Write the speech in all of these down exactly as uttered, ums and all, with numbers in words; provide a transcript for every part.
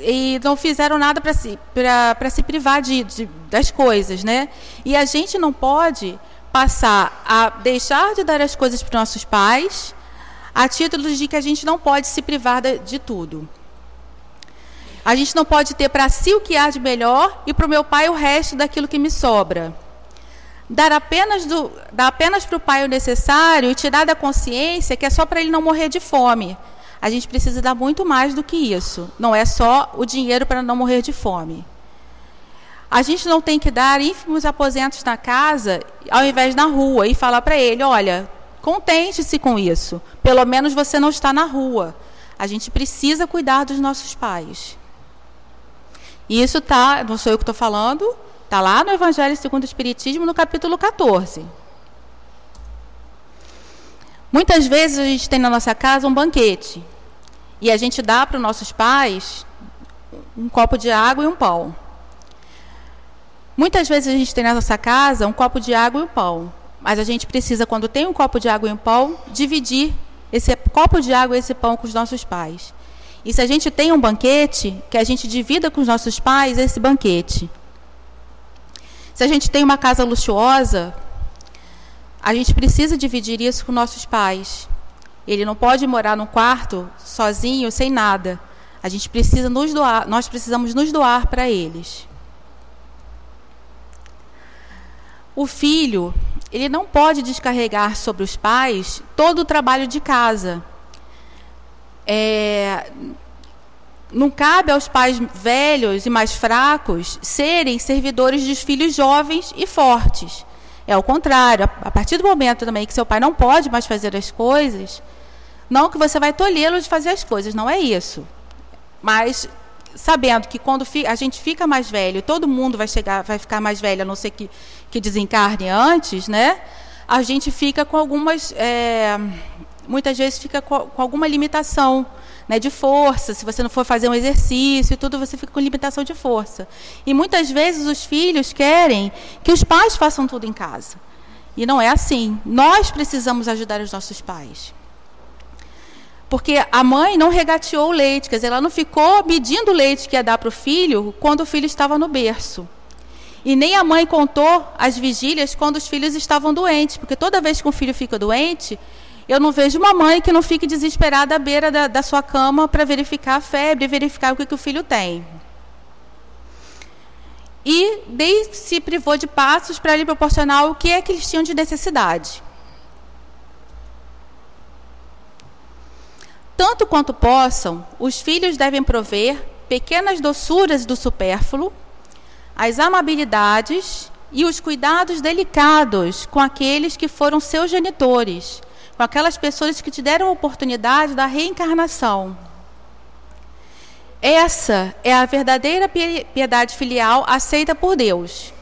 e não fizeram nada para se, para se privar de, de, das coisas, né? E a gente não pode passar a deixar de dar as coisas para os nossos pais a título de que a gente não pode se privar de, de tudo. A gente não pode ter para si o que há de melhor e para o meu pai o resto daquilo que me sobra. Dar apenas, do, dar apenas para o pai o necessário e tirar da consciência que é só para ele não morrer de fome. A gente precisa dar muito mais do que isso. Não é só o dinheiro para não morrer de fome. A gente não tem que dar ínfimos aposentos na casa ao invés na rua e falar para ele, olha, contente-se com isso. Pelo menos você não está na rua. A gente precisa cuidar dos nossos pais. E isso está, não sou eu que estou falando, está lá no Evangelho segundo o Espiritismo, no capítulo quatorze. Muitas vezes a gente tem na nossa casa um banquete. E a gente dá para os nossos pais um copo de água e um pão. Muitas vezes a gente tem na nossa casa um copo de água e um pão. Mas a gente precisa, quando tem um copo de água e um pão, dividir esse copo de água e esse pão com os nossos pais. E se a gente tem um banquete, que a gente divida com os nossos pais esse banquete. Se a gente tem uma casa luxuosa, a gente precisa dividir isso com nossos pais. Ele não pode morar num quarto sozinho, sem nada. A gente precisa nos doar, nós precisamos nos doar para eles. O filho, ele não pode descarregar sobre os pais todo o trabalho de casa. É, não cabe aos pais velhos e mais fracos serem servidores dos filhos jovens e fortes. É ao contrário, a partir do momento também que seu pai não pode mais fazer as coisas, não que você vai tolhê-lo de fazer as coisas, não é isso. Mas sabendo que quando a gente fica mais velho, todo mundo vai, chegar, vai ficar mais velho, a não ser que, que desencarne antes, né? A gente fica com algumas... É, muitas vezes fica com, com alguma limitação, né, de força. Se você não for fazer um exercício e tudo, você fica com limitação de força. E muitas vezes os filhos querem que os pais façam tudo em casa. E não é assim. Nós precisamos ajudar os nossos pais. Porque a mãe não regateou o leite, quer dizer, ela não ficou medindo o leite que ia dar para o filho quando o filho estava no berço. E nem a mãe contou as vigílias quando os filhos estavam doentes, porque toda vez que um filho fica doente, eu não vejo uma mãe que não fique desesperada à beira da, da sua cama para verificar a febre, verificar o que, que o filho tem. E nem se privou de passos para lhe proporcionar o que é que eles tinham de necessidade. Tanto quanto possam, os filhos devem prover pequenas doçuras do supérfluo, as amabilidades e os cuidados delicados com aqueles que foram seus genitores, com aquelas pessoas que te deram a oportunidade da reencarnação. Essa é a verdadeira piedade filial aceita por Deus.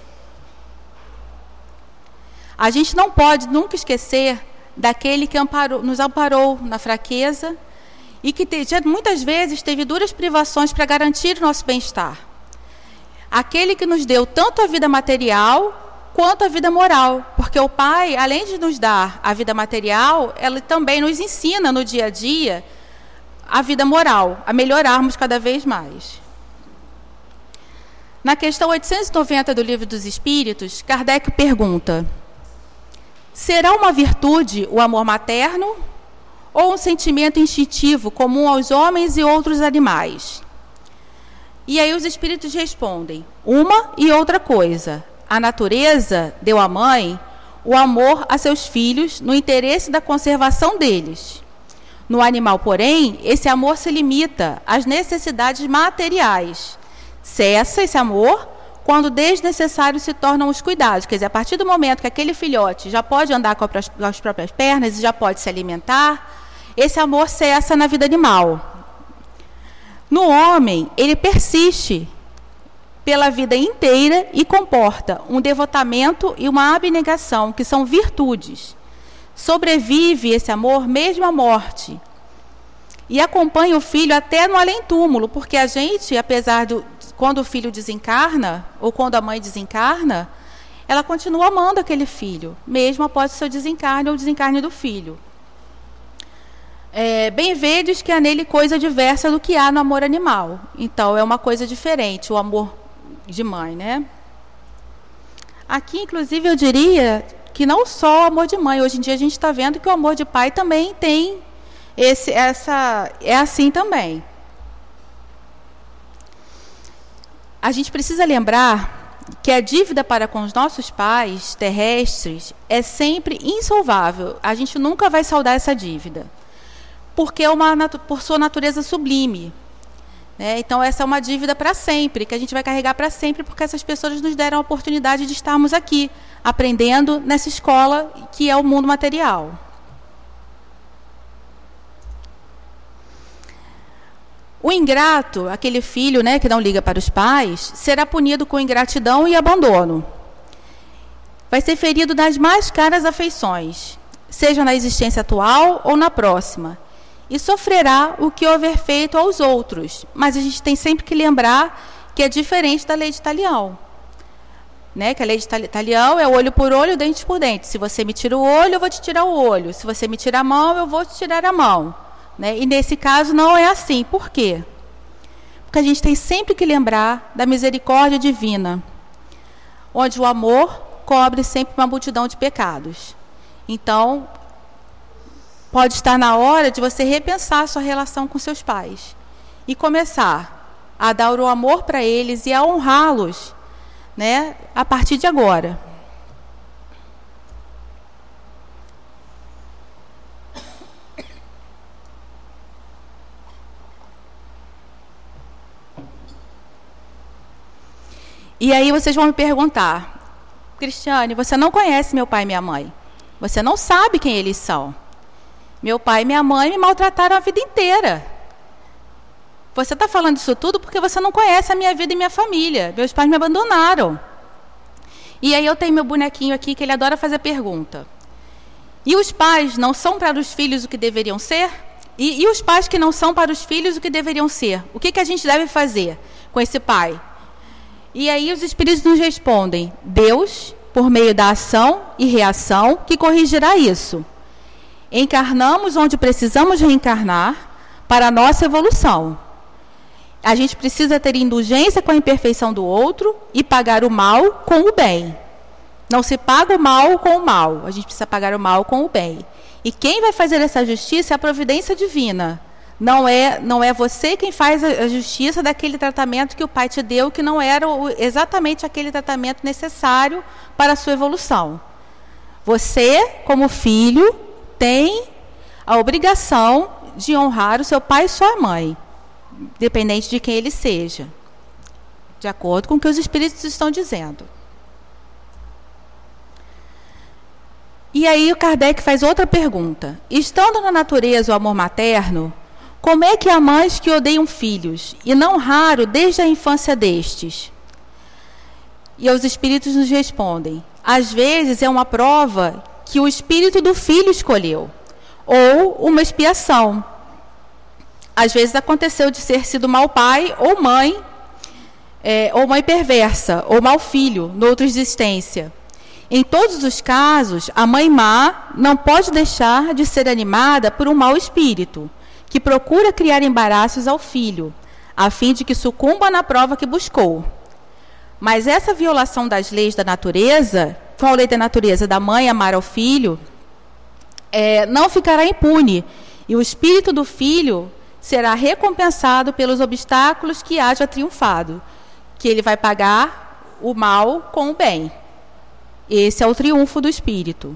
A gente não pode nunca esquecer daquele que amparou, nos amparou na fraqueza e que te, muitas vezes teve duras privações para garantir o nosso bem-estar. Aquele que nos deu tanto a vida material quanto a vida moral, porque o Pai, além de nos dar a vida material, ele também nos ensina no dia a dia a vida moral, a melhorarmos cada vez mais. Na questão oitocentos e noventa do Livro dos Espíritos, Kardec pergunta: será uma virtude o amor materno ou um sentimento instintivo comum aos homens e outros animais? E aí os espíritos respondem: uma e outra coisa. A natureza deu à mãe o amor a seus filhos no interesse da conservação deles. No animal, porém, esse amor se limita às necessidades materiais. Cessa esse amor quando desnecessários se tornam os cuidados. Quer dizer, a partir do momento que aquele filhote já pode andar com as próprias pernas e já pode se alimentar, esse amor cessa na vida animal. No homem, ele persiste pela vida inteira e comporta um devotamento e uma abnegação, que são virtudes. Sobrevive esse amor mesmo à morte. E acompanha o filho até no além-túmulo, porque a gente, apesar do... quando o filho desencarna, ou quando a mãe desencarna, ela continua amando aquele filho, mesmo após o seu desencarne ou o desencarne do filho. É, bem vedes que há nele coisa diversa do que há no amor animal. Então, é uma coisa diferente, o amor de mãe, né? Aqui, inclusive, eu diria que não só o amor de mãe. Hoje em dia, a gente está vendo que o amor de pai também tem esse, essa... É assim também. A gente precisa lembrar que a dívida para com os nossos pais terrestres é sempre insolvável. A gente nunca vai saldar essa dívida, porque é uma, por sua natureza sublime. Né? Então, essa é uma dívida para sempre, que a gente vai carregar para sempre, porque essas pessoas nos deram a oportunidade de estarmos aqui, aprendendo nessa escola que é o mundo material. O ingrato, aquele filho, né, que não liga para os pais, será punido com ingratidão e abandono. Vai ser ferido nas mais caras afeições, seja na existência atual ou na próxima, e sofrerá o que houver feito aos outros. Mas a gente tem sempre que lembrar que é diferente da lei de Talião. Né? Que a lei de Talião é olho por olho, dente por dente. Se você me tira o olho, eu vou te tirar o olho. Se você me tira a mão, eu vou te tirar a mão. Né? E nesse caso não é assim. Por quê? Porque a gente tem sempre que lembrar da misericórdia divina, onde o amor cobre sempre uma multidão de pecados. Então, pode estar na hora de você repensar a sua relação com seus pais e começar a dar o amor para eles e a honrá-los, né, a partir de agora. E aí vocês vão me perguntar: Cristiane, você não conhece meu pai e minha mãe. Você não sabe quem eles são. Meu pai e minha mãe me maltrataram a vida inteira. Você está falando isso tudo porque você não conhece a minha vida e minha família. Meus pais me abandonaram. E aí eu tenho meu bonequinho aqui que ele adora fazer pergunta. E os pais não são para os filhos o que deveriam ser? E, e os pais que não são para os filhos o que deveriam ser? O que, que a gente deve fazer com esse pai? E aí os espíritos nos respondem: Deus, por meio da ação e reação, que corrigirá isso. Encarnamos onde precisamos reencarnar para a nossa evolução. A gente precisa ter indulgência com a imperfeição do outro e pagar o mal com o bem. Não se paga o mal com o mal, a gente precisa pagar o mal com o bem. E quem vai fazer essa justiça é a providência divina. Não é, não é você quem faz a justiça daquele tratamento que o pai te deu, que não era o, exatamente aquele tratamento necessário para a sua evolução. Você, como filho, tem a obrigação de honrar o seu pai e sua mãe, independente de quem ele seja, de acordo com o que os espíritos estão dizendo. E aí o Kardec faz outra pergunta: estando na natureza o amor materno, como é que há mães que odeiam filhos, e não raro desde a infância destes? E os espíritos nos respondem: às vezes é uma prova que o espírito do filho escolheu, ou uma expiação. Às vezes aconteceu de ser sido mau pai ou mãe, é, ou mãe perversa, ou mau filho, noutra existência. Em todos os casos, a mãe má não pode deixar de ser animada por um mau espírito, que procura criar embaraços ao filho, a fim de que sucumba na prova que buscou. Mas essa violação das leis da natureza, qual a lei da natureza? Da mãe amar ao filho, é, não ficará impune, e o espírito do filho será recompensado pelos obstáculos que haja triunfado, que ele vai pagar o mal com o bem. Esse é o triunfo do espírito.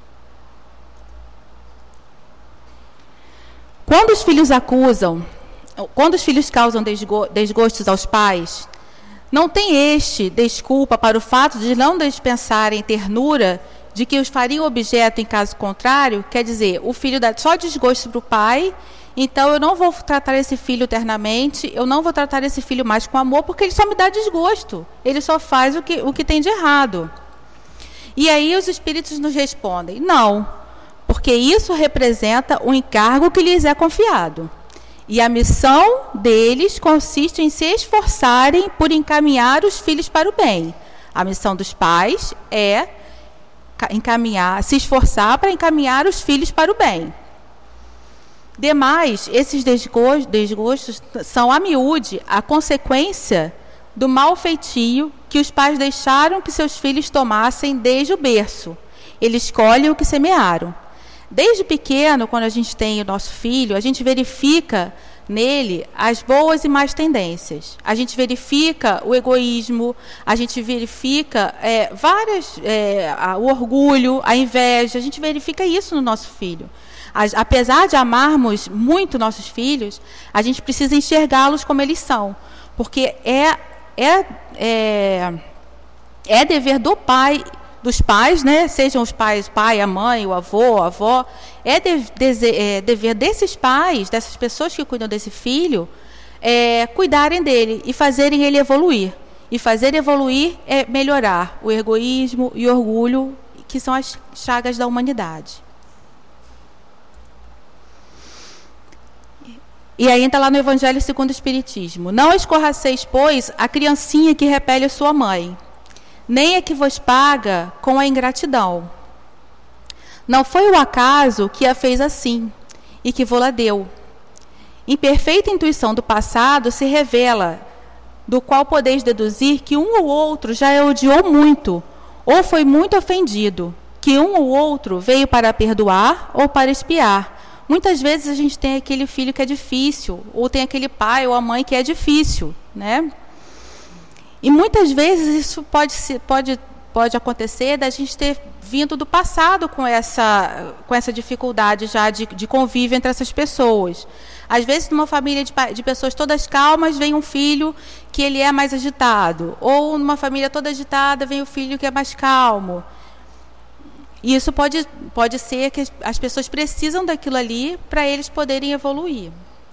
Quando os filhos acusam, quando os filhos causam desgo, desgostos aos pais, não tem este desculpa para o fato de não dispensarem ternura de que os fariam objeto em caso contrário. Quer dizer, o filho dá só desgosto para o pai, então eu não vou tratar esse filho ternamente, eu não vou tratar esse filho mais com amor, porque ele só me dá desgosto, ele só faz o que, o que tem de errado. E aí os espíritos nos respondem: não, porque isso representa o encargo que lhes é confiado. E a missão deles consiste em se esforçarem por encaminhar os filhos para o bem. A missão dos pais é encaminhar, se esforçar para encaminhar os filhos para o bem. Demais, esses desgostos, desgostos são, a miúde, a consequência do mau feitio que os pais deixaram que seus filhos tomassem desde o berço. Eles colhem o que semearam. Desde pequeno, quando a gente tem o nosso filho, a gente verifica nele as boas e más tendências. A gente verifica o egoísmo, a gente verifica é, várias, é, a, o orgulho, a inveja, a gente verifica isso no nosso filho. As, apesar de amarmos muito nossos filhos, a gente precisa enxergá-los como eles são, porque é, é, é, é dever do pai, dos pais, né, sejam os pais, pai, a mãe, o avô, a avó, é, de, de, é dever desses pais, dessas pessoas que cuidam desse filho, é, cuidarem dele e fazerem ele evoluir. E fazer evoluir é melhorar o egoísmo e o orgulho, que são as chagas da humanidade. E ainda lá no Evangelho segundo o Espiritismo: não escorraceis, pois, a criancinha que repele a sua mãe, nem a que vos paga com a ingratidão. Não foi o acaso que a fez assim, e que vô-la deu. Imperfeita intuição do passado se revela, do qual podeis deduzir que um ou outro já a odiou muito, ou foi muito ofendido, que um ou outro veio para perdoar ou para expiar. Muitas vezes a gente tem aquele filho que é difícil, ou tem aquele pai ou a mãe que é difícil, né? E muitas vezes isso pode, pode, pode acontecer da gente ter vindo do passado com essa, com essa dificuldade já de, de convívio entre essas pessoas. Às vezes, numa família de, de pessoas todas calmas, vem um filho que ele é mais agitado. Ou numa família toda agitada, vem o filho que é mais calmo. E isso pode, pode ser que as pessoas precisam daquilo ali para eles poderem evoluir.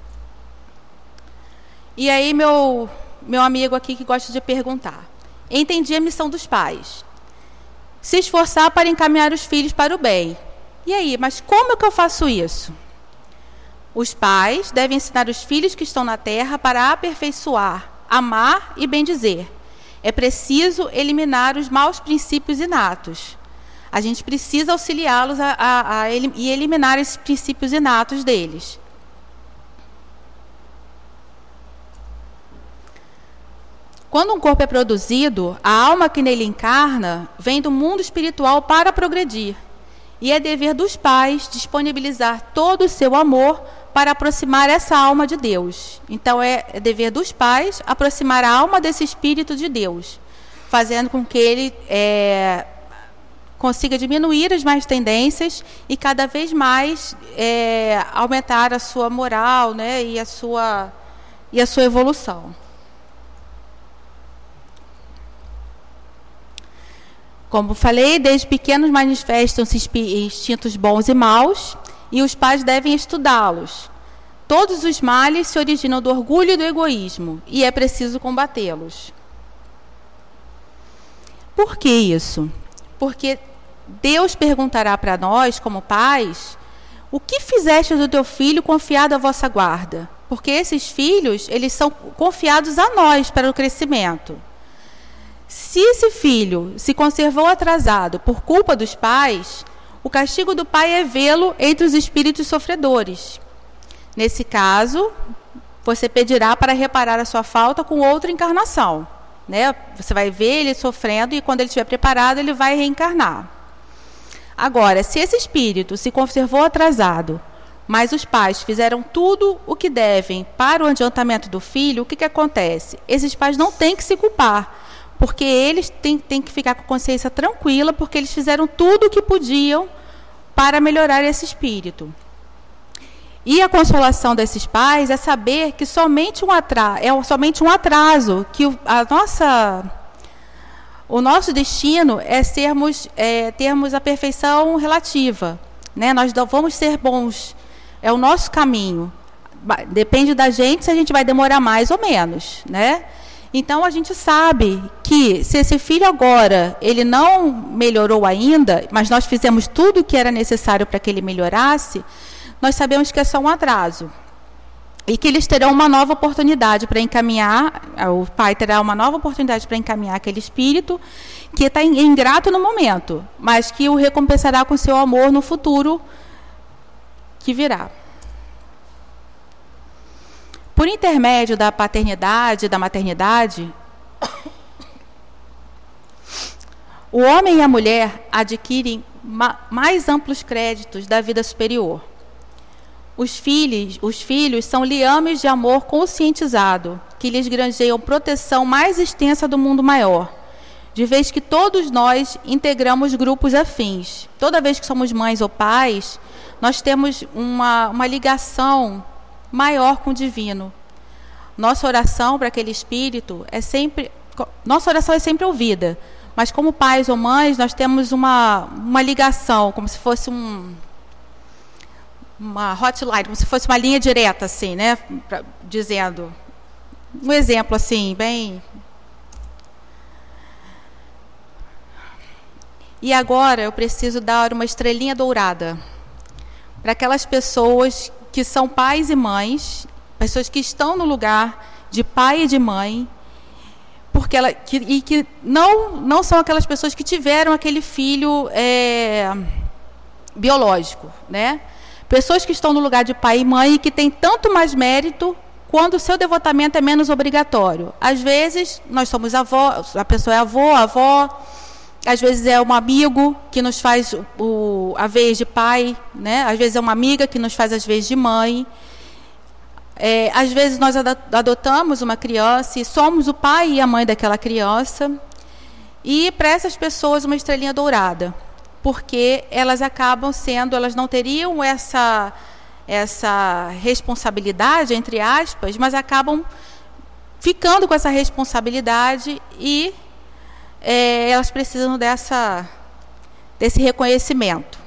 E aí, meu... meu amigo aqui que gosta de perguntar: entendi a missão dos pais, se esforçar para encaminhar os filhos para o bem. E aí, mas como é que eu faço isso? Os pais devem ensinar os filhos que estão na terra para aperfeiçoar, amar e bendizer. É preciso eliminar os maus princípios inatos. A gente precisa auxiliá-los a, a, a elim- e eliminar esses princípios inatos deles. Quando um corpo é produzido, a alma que nele encarna vem do mundo espiritual para progredir. E é dever dos pais disponibilizar todo o seu amor para aproximar essa alma de Deus. Então, é, é dever dos pais aproximar a alma desse Espírito de Deus, fazendo com que ele é, consiga diminuir as más tendências e cada vez mais é, aumentar a sua moral, né, e, a sua, e a sua evolução. Como falei, desde pequenos manifestam-se instintos bons e maus, e os pais devem estudá-los. Todos os males se originam do orgulho e do egoísmo, e é preciso combatê-los. Por que isso? Porque Deus perguntará para nós, como pais, o que fizeste do teu filho confiado à vossa guarda? Porque esses filhos, eles são confiados a nós para o crescimento. Se esse filho se conservou atrasado por culpa dos pais, o castigo do pai é vê-lo entre os espíritos sofredores. Nesse caso, você pedirá para reparar a sua falta com outra encarnação, né? Você vai ver ele sofrendo e quando ele estiver preparado, ele vai reencarnar. Agora, se esse espírito se conservou atrasado, mas os pais fizeram tudo o que devem para o adiantamento do filho, o que, que acontece? Esses pais não têm que se culpar, porque eles têm, têm que ficar com a consciência tranquila, porque eles fizeram tudo o que podiam para melhorar esse espírito. E a consolação desses pais é saber que somente um atraso, é somente um atraso, que a nossa, o nosso destino é, sermos, é termos a perfeição relativa, né? Nós vamos ser bons, é o nosso caminho. Depende da gente se a gente vai demorar mais ou menos, né? Então, a gente sabe que se esse filho agora, ele não melhorou ainda, mas nós fizemos tudo o que era necessário para que ele melhorasse, nós sabemos que é só um atraso. E que eles terão uma nova oportunidade para encaminhar, o pai terá uma nova oportunidade para encaminhar aquele espírito que está ingrato no momento, mas que o recompensará com seu amor no futuro que virá. por intermédio da paternidade e da maternidade, o homem e a mulher adquirem ma mais amplos créditos da vida superior. Os filhos, os filhos são liames de amor conscientizado, que lhes granjeiam proteção mais extensa do mundo maior, de vez que todos nós integramos grupos afins. Toda vez que somos mães ou pais, nós temos uma, uma ligação maior com o divino. Nossa oração para aquele espírito é sempre... Nossa oração é sempre ouvida, mas como pais ou mães, nós temos uma, uma ligação, como se fosse um... uma hotline, como se fosse uma linha direta, assim, né? Pra, dizendo... Um exemplo, assim, bem... E agora eu preciso dar uma estrelinha dourada para aquelas pessoas que são pais e mães, pessoas que estão no lugar de pai e de mãe, porque ela, que, e que não, não são aquelas pessoas que tiveram aquele filho é, biológico, né? Pessoas que estão no lugar de pai e mãe e que têm tanto mais mérito quando o seu devotamento é menos obrigatório. Às vezes, nós somos avó, a pessoa é avó, avó, às vezes é um amigo que nos faz o, a vez de pai, né? Às vezes é uma amiga que nos faz as vezes de mãe. É, às vezes nós adotamos uma criança e somos o pai e a mãe daquela criança. E para essas pessoas uma estrelinha dourada, porque elas acabam sendo, elas não teriam essa, essa responsabilidade, entre aspas, mas acabam ficando com essa responsabilidade e é, elas precisam dessa, desse reconhecimento.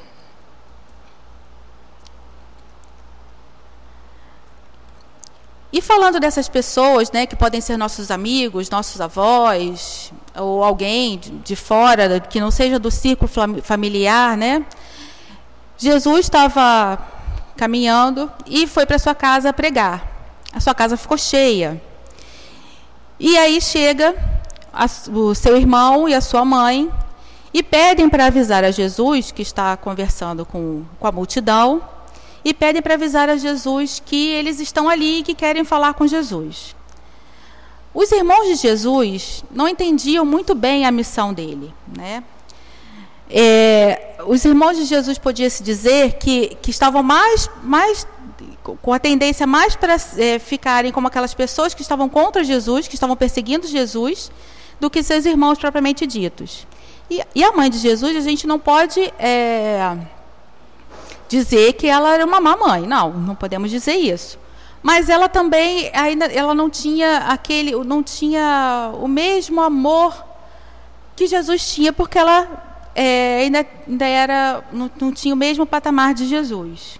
E falando dessas pessoas, né, que podem ser nossos amigos, nossos avós, ou alguém de, de fora, que não seja do círculo familiar, né? Jesus estava caminhando e foi para sua casa pregar. A sua casa ficou cheia. E aí chega a, o seu irmão e a sua mãe e pedem para avisar a Jesus, que está conversando com, com a multidão, e pedem para avisar a Jesus que eles estão ali e que querem falar com Jesus. Os irmãos de Jesus não entendiam muito bem a missão dele, né? É, os irmãos de Jesus, podia-se dizer que, que estavam mais, mais, com a tendência mais para é, ficarem como aquelas pessoas que estavam contra Jesus, que estavam perseguindo Jesus, do que seus irmãos propriamente ditos. E, e a mãe de Jesus, a gente não pode... É, dizer que ela era uma má mãe, não, não podemos dizer isso. Mas ela também ainda, ela não tinha aquele, não tinha o mesmo amor que Jesus tinha, porque ela é, ainda, ainda era, não, não tinha o mesmo patamar de Jesus.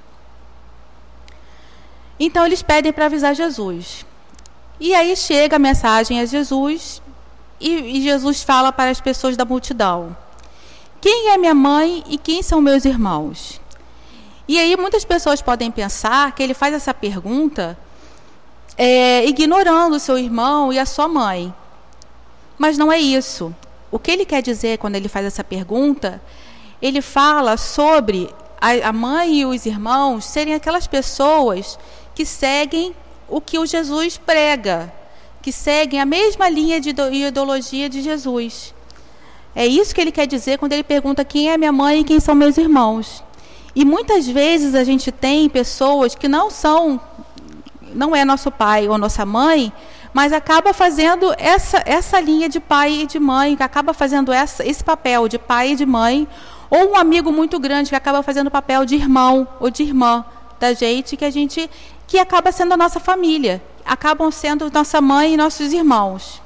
Então eles pedem para avisar Jesus. E aí chega a mensagem a Jesus e, e Jesus fala para as pessoas da multidão: quem é minha mãe e quem são meus irmãos? E aí muitas pessoas podem pensar que ele faz essa pergunta é, ignorando o seu irmão e a sua mãe. Mas não é isso. O que ele quer dizer quando ele faz essa pergunta, ele fala sobre a, a mãe e os irmãos serem aquelas pessoas que seguem o que o Jesus prega, que seguem a mesma linha de ideologia de Jesus. É isso que ele quer dizer quando ele pergunta quem é minha mãe e quem são meus irmãos. E muitas vezes a gente tem pessoas que não são, não é nosso pai ou nossa mãe, mas acaba fazendo essa, essa linha de pai e de mãe, que acaba fazendo essa, esse papel de pai e de mãe, ou um amigo muito grande que acaba fazendo o papel de irmão ou de irmã da gente, que a gente, que acaba sendo a nossa família, acabam sendo nossa mãe e nossos irmãos.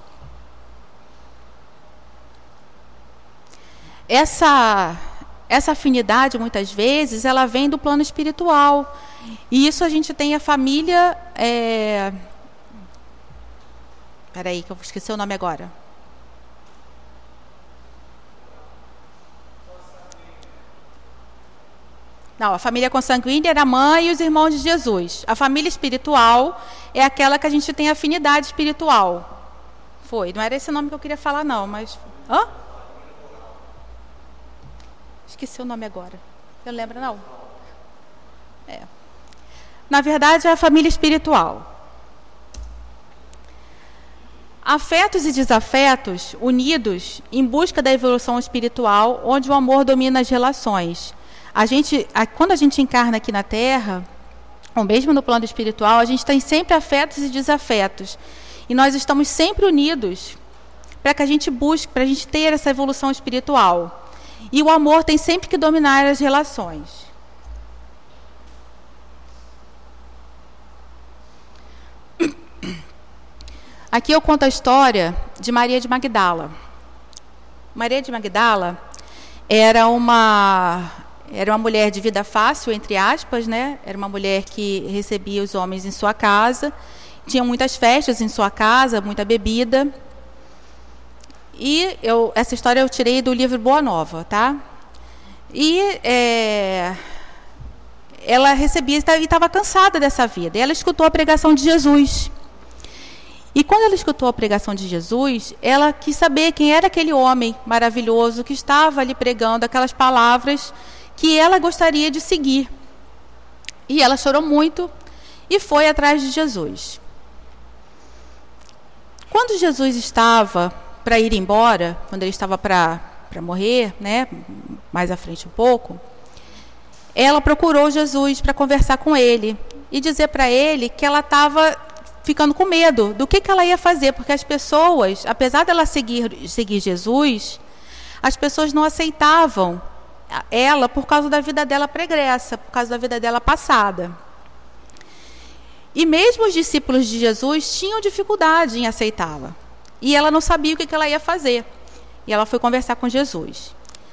Essa Essa afinidade, muitas vezes, ela vem do plano espiritual. E isso a gente tem a família... É... Espera aí, que eu esqueci o nome agora. Não, a família consanguínea era a mãe e os irmãos de Jesus. A família espiritual é aquela que a gente tem afinidade espiritual. Foi, não era esse nome que eu queria falar, não, mas... Hã? Esqueci o nome agora. Você não lembra, não? É. Na verdade, é a família espiritual. Afetos e desafetos unidos em busca da evolução espiritual, onde o amor domina as relações. A gente, a, quando a gente encarna aqui na Terra, ou mesmo no plano espiritual, a gente tem sempre afetos e desafetos. E nós estamos sempre unidos para que a gente busque, para a gente ter essa evolução espiritual. E o amor tem sempre que dominar as relações. Aqui eu conto a história de Maria de Magdala. Maria de Magdala era uma, era uma mulher de vida fácil, entre aspas, né? Era uma mulher que recebia os homens em sua casa, tinha muitas festas em sua casa, muita bebida. E eu, essa história eu tirei do livro Boa Nova, tá? E é, ela recebia e estava cansada dessa vida. E ela escutou a pregação de Jesus. E quando ela escutou a pregação de Jesus, ela quis saber quem era aquele homem maravilhoso que estava ali pregando aquelas palavras que ela gostaria de seguir. E ela chorou muito e foi atrás de Jesus. Quando Jesus estava para ir embora, quando ele estava para para morrer, né, mais à frente um pouco, ela procurou Jesus para conversar com ele e dizer para ele que ela estava ficando com medo do que, que ela ia fazer, porque as pessoas, apesar dela seguir, seguir Jesus, as pessoas não aceitavam ela por causa da vida dela pregressa, por causa da vida dela passada. E mesmo os discípulos de Jesus tinham dificuldade em aceitá-la. E ela não sabia o que, que ela ia fazer. E ela foi conversar com Jesus.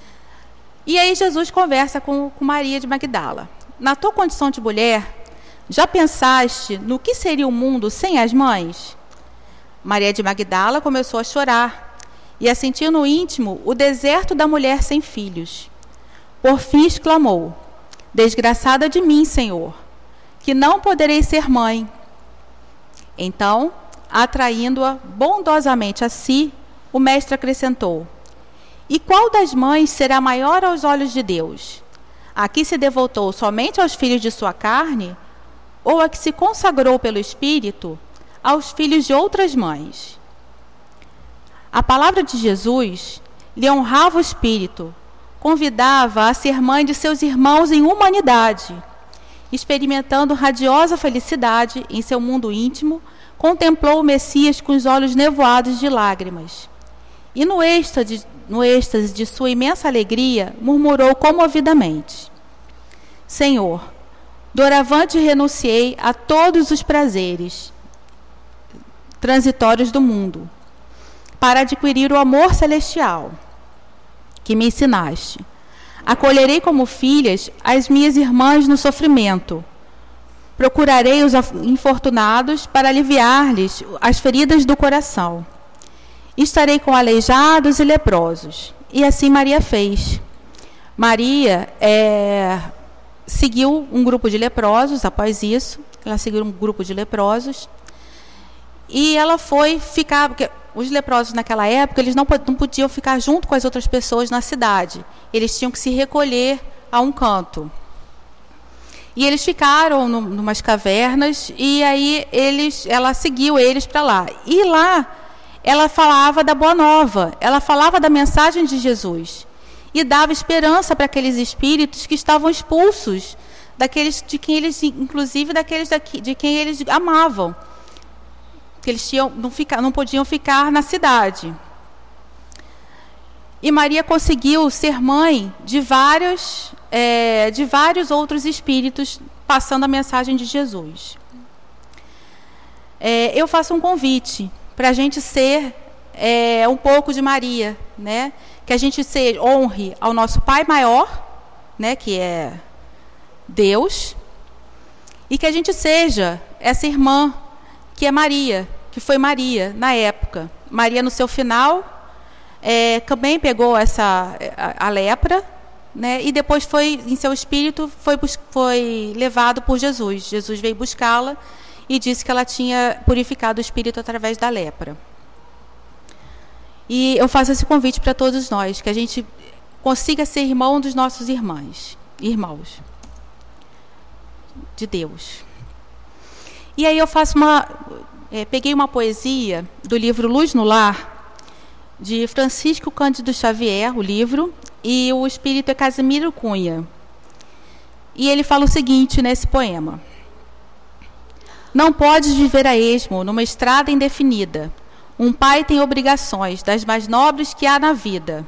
E aí Jesus conversa com, com Maria de Magdala. Na tua condição de mulher, já pensaste no que seria o mundo sem as mães? Maria de Magdala começou a chorar e a sentir no íntimo o deserto da mulher sem filhos. Por fim exclamou: desgraçada de mim, Senhor, que não poderei ser mãe. Então, atraindo-a bondosamente a si, o mestre acrescentou: e qual das mães será maior aos olhos de Deus? A que se devotou somente aos filhos de sua carne, ou a que se consagrou pelo Espírito aos filhos de outras mães? A palavra de Jesus lhe honrava o Espírito, convidava a ser mãe de seus irmãos em humanidade. Experimentando radiosa felicidade em seu mundo íntimo, contemplou o Messias com os olhos nevoados de lágrimas. E no êxtase, no êxtase de sua imensa alegria, murmurou comovidamente: Senhor, doravante renunciei a todos os prazeres transitórios do mundo, para adquirir o amor celestial que me ensinaste. Acolherei como filhas as minhas irmãs no sofrimento. Procurarei os infortunados para aliviar-lhes as feridas do coração. Estarei com aleijados e leprosos. E assim Maria fez. Maria é... seguiu um grupo de leprosos. Após isso, ela seguiu um grupo de leprosos e ela foi ficar, porque os leprosos naquela época eles não, não podiam ficar junto com as outras pessoas na cidade, eles tinham que se recolher a um canto. E eles ficaram no, numas cavernas e aí eles, ela seguiu eles para lá. E lá ela falava da Boa Nova, ela falava da mensagem de Jesus e dava esperança para aqueles espíritos que estavam expulsos daqueles de quem eles, inclusive daqueles daqui, de quem eles amavam, que eles tinham, não, fica, não podiam ficar na cidade. E Maria conseguiu ser mãe de vários, é, de vários outros espíritos, passando a mensagem de Jesus. É, eu faço um convite para a gente ser é, um pouco de Maria, né? Que a gente se honre ao nosso Pai maior, né? Que é Deus, e que a gente seja essa irmã que é Maria, que foi Maria na época. Maria, no seu final, é, também pegou essa, a, a lepra, né, e depois foi, em seu espírito, foi, foi levado por Jesus. Jesus veio buscá-la e disse que ela tinha purificado o espírito através da lepra. E eu faço esse convite para todos nós, que a gente consiga ser irmão dos nossos irmãos, irmãos de Deus. E aí eu faço uma... é, peguei uma poesia do livro Luz no Lar, de Francisco Cândido Xavier, o livro, e o espírito é Casimiro Cunha. E ele fala o seguinte nesse poema: não podes viver a esmo numa estrada indefinida. Um pai tem obrigações das mais nobres que há na vida.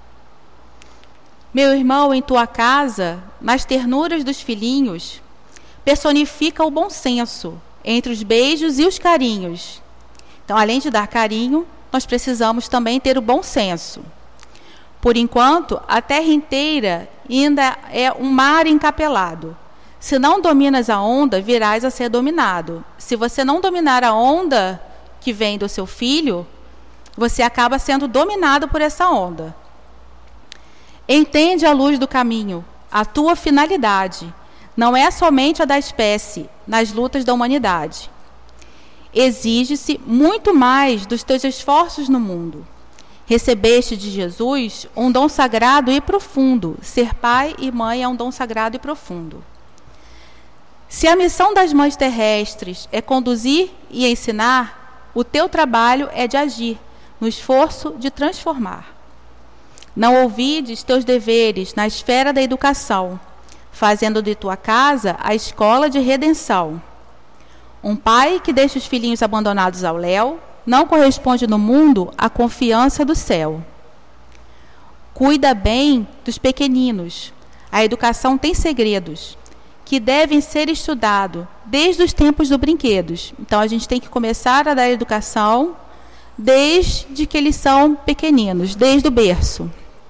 Meu irmão, em tua casa, nas ternuras dos filhinhos, personifica o bom senso entre os beijos e os carinhos. Então, além de dar carinho, nós precisamos também ter o bom senso. Por enquanto, a terra inteira ainda é um mar encapelado. Se não dominas a onda, virás a ser dominado. Se você não dominar a onda que vem do seu filho, você acaba sendo dominado por essa onda. Entende a luz do caminho, a tua finalidade. Não é somente a da espécie, nas lutas da humanidade. Exige-se muito mais dos teus esforços no mundo. Recebeste de Jesus um dom sagrado e profundo. Ser pai e mãe é um dom sagrado e profundo. Se a missão das mães terrestres é conduzir e ensinar, o teu trabalho é de agir, no esforço de transformar. Não ouvides teus deveres na esfera da educação, fazendo de tua casa a escola de redenção. Um pai que deixa os filhinhos abandonados ao léu não corresponde no mundo à confiança do céu. Cuida bem dos pequeninos. A educação tem segredos que devem ser estudados desde os tempos dos brinquedos. Então, a gente tem que começar a dar educação desde que eles são pequeninos, desde o berço.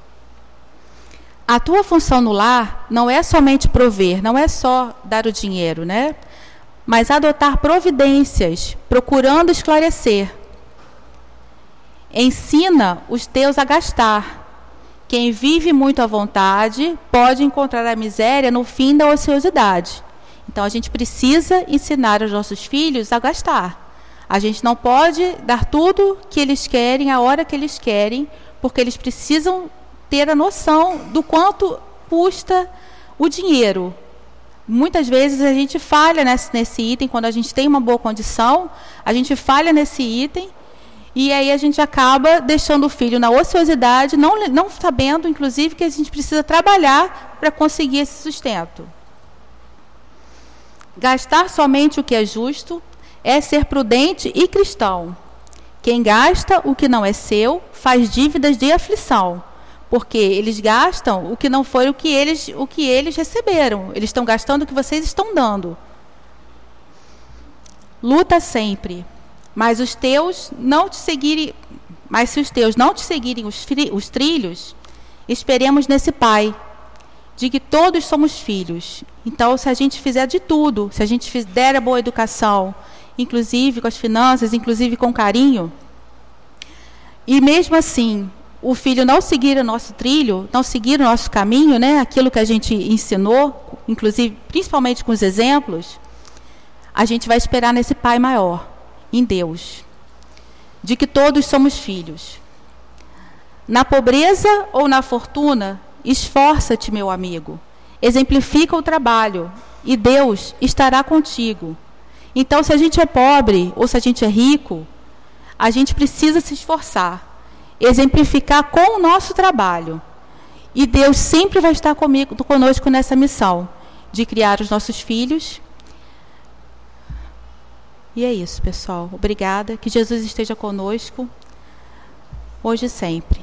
A tua função no lar não é somente prover, não é só dar o dinheiro, né? Mas adotar providências, procurando esclarecer. Ensina os teus a gastar. Quem vive muito à vontade pode encontrar a miséria no fim da ociosidade. Então, a gente precisa ensinar os nossos filhos a gastar. A gente não pode dar tudo que eles querem, a hora que eles querem, porque eles precisam ter a noção do quanto custa o dinheiro. Muitas vezes a gente falha nesse, nesse item, quando a gente tem uma boa condição, a gente falha nesse item, e aí a gente acaba deixando o filho na ociosidade, não, não sabendo, inclusive, que a gente precisa trabalhar para conseguir esse sustento. Gastar somente o que é justo é ser prudente e cristão. Quem gasta o que não é seu faz dívidas de aflição, porque eles gastam o que não foi o que eles, o que eles receberam. Eles estão gastando o que vocês estão dando. Luta sempre. Mas os teus não te seguirem, mas se os teus não te seguirem os, os trilhos, esperemos nesse Pai, de que todos somos filhos. Então, se a gente fizer de tudo, se a gente der a boa educação, inclusive com as finanças, inclusive com carinho, e mesmo assim, o filho não seguir o nosso trilho, não seguir o nosso caminho, né, aquilo que a gente ensinou, inclusive, principalmente com os exemplos, a gente vai esperar nesse Pai maior, em Deus, de que todos somos filhos. Na pobreza ou na fortuna, esforça-te, meu amigo, exemplifica o trabalho, e Deus estará contigo. Então, se a gente é pobre ou se a gente é rico, a gente precisa se esforçar, exemplificar com o nosso trabalho. E Deus sempre vai estar comigo, conosco nessa missão, de criar os nossos filhos. E é isso, pessoal. Obrigada. Que Jesus esteja conosco, hoje e sempre.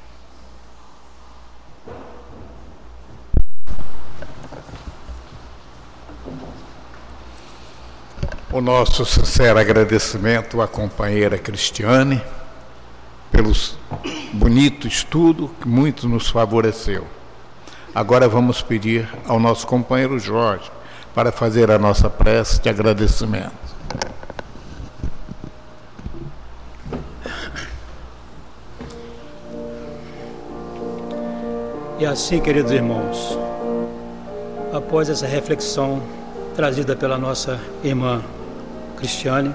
O nosso sincero agradecimento à companheira Cristiane pelo bonito estudo que muito nos favoreceu. Agora vamos pedir ao nosso companheiro Jorge para fazer a nossa prece de agradecimento. E assim, queridos irmãos, após essa reflexão trazida pela nossa irmã Cristiane,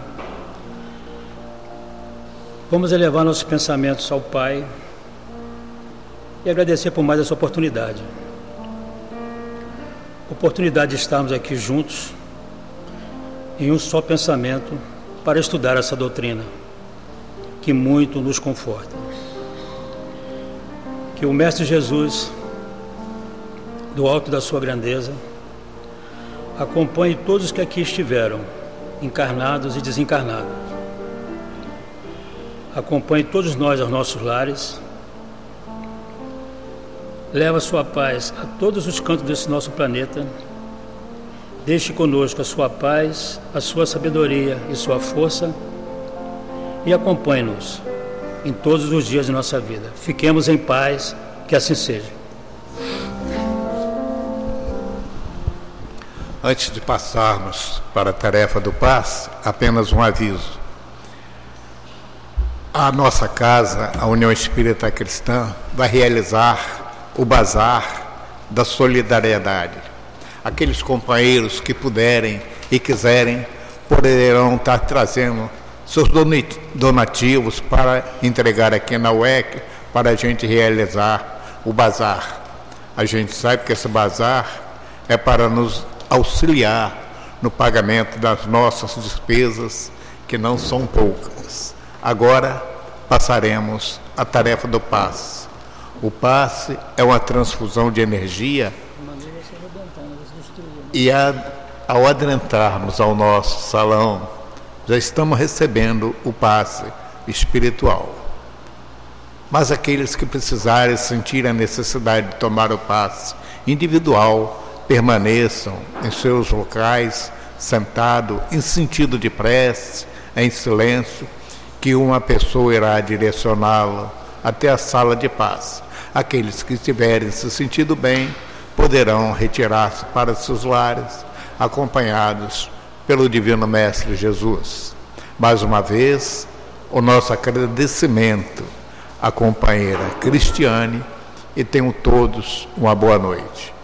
vamos elevar nossos pensamentos ao Pai e agradecer por mais essa oportunidade. Oportunidade de estarmos aqui juntos, em um só pensamento, para estudar essa doutrina, que muito nos conforta. Que o Mestre Jesus, do alto da sua grandeza, acompanhe todos que aqui estiveram, encarnados e desencarnados. Acompanhe todos nós aos nossos lares. Leva a sua paz a todos os cantos desse nosso planeta. Deixe conosco a sua paz, a sua sabedoria e sua força. E acompanhe-nos em todos os dias de nossa vida. Fiquemos em paz, que assim seja. Antes de passarmos para a tarefa do passe, apenas um aviso. A nossa casa, a União Espírita Cristã, vai realizar o bazar da solidariedade. Aqueles companheiros que puderem e quiserem poderão estar trazendo seus donativos para entregar aqui na U E C, para a gente realizar o bazar. A gente sabe que esse bazar é para nos auxiliar no pagamento das nossas despesas, que não são poucas. Agora passaremos à tarefa do passe. O passe é uma transfusão de energia e a, ao adentrarmos ao nosso salão, já estamos recebendo o passe espiritual. Mas aqueles que precisarem sentir a necessidade de tomar o passe individual, permaneçam em seus locais, sentado em sentido de prece, em silêncio, que uma pessoa irá direcioná-lo até a sala de passe. Aqueles que estiverem se sentindo bem poderão retirar-se para seus lares, acompanhados pelo Divino Mestre Jesus. Mais uma vez, o nosso agradecimento à companheira Cristiane, e tenham todos uma boa noite.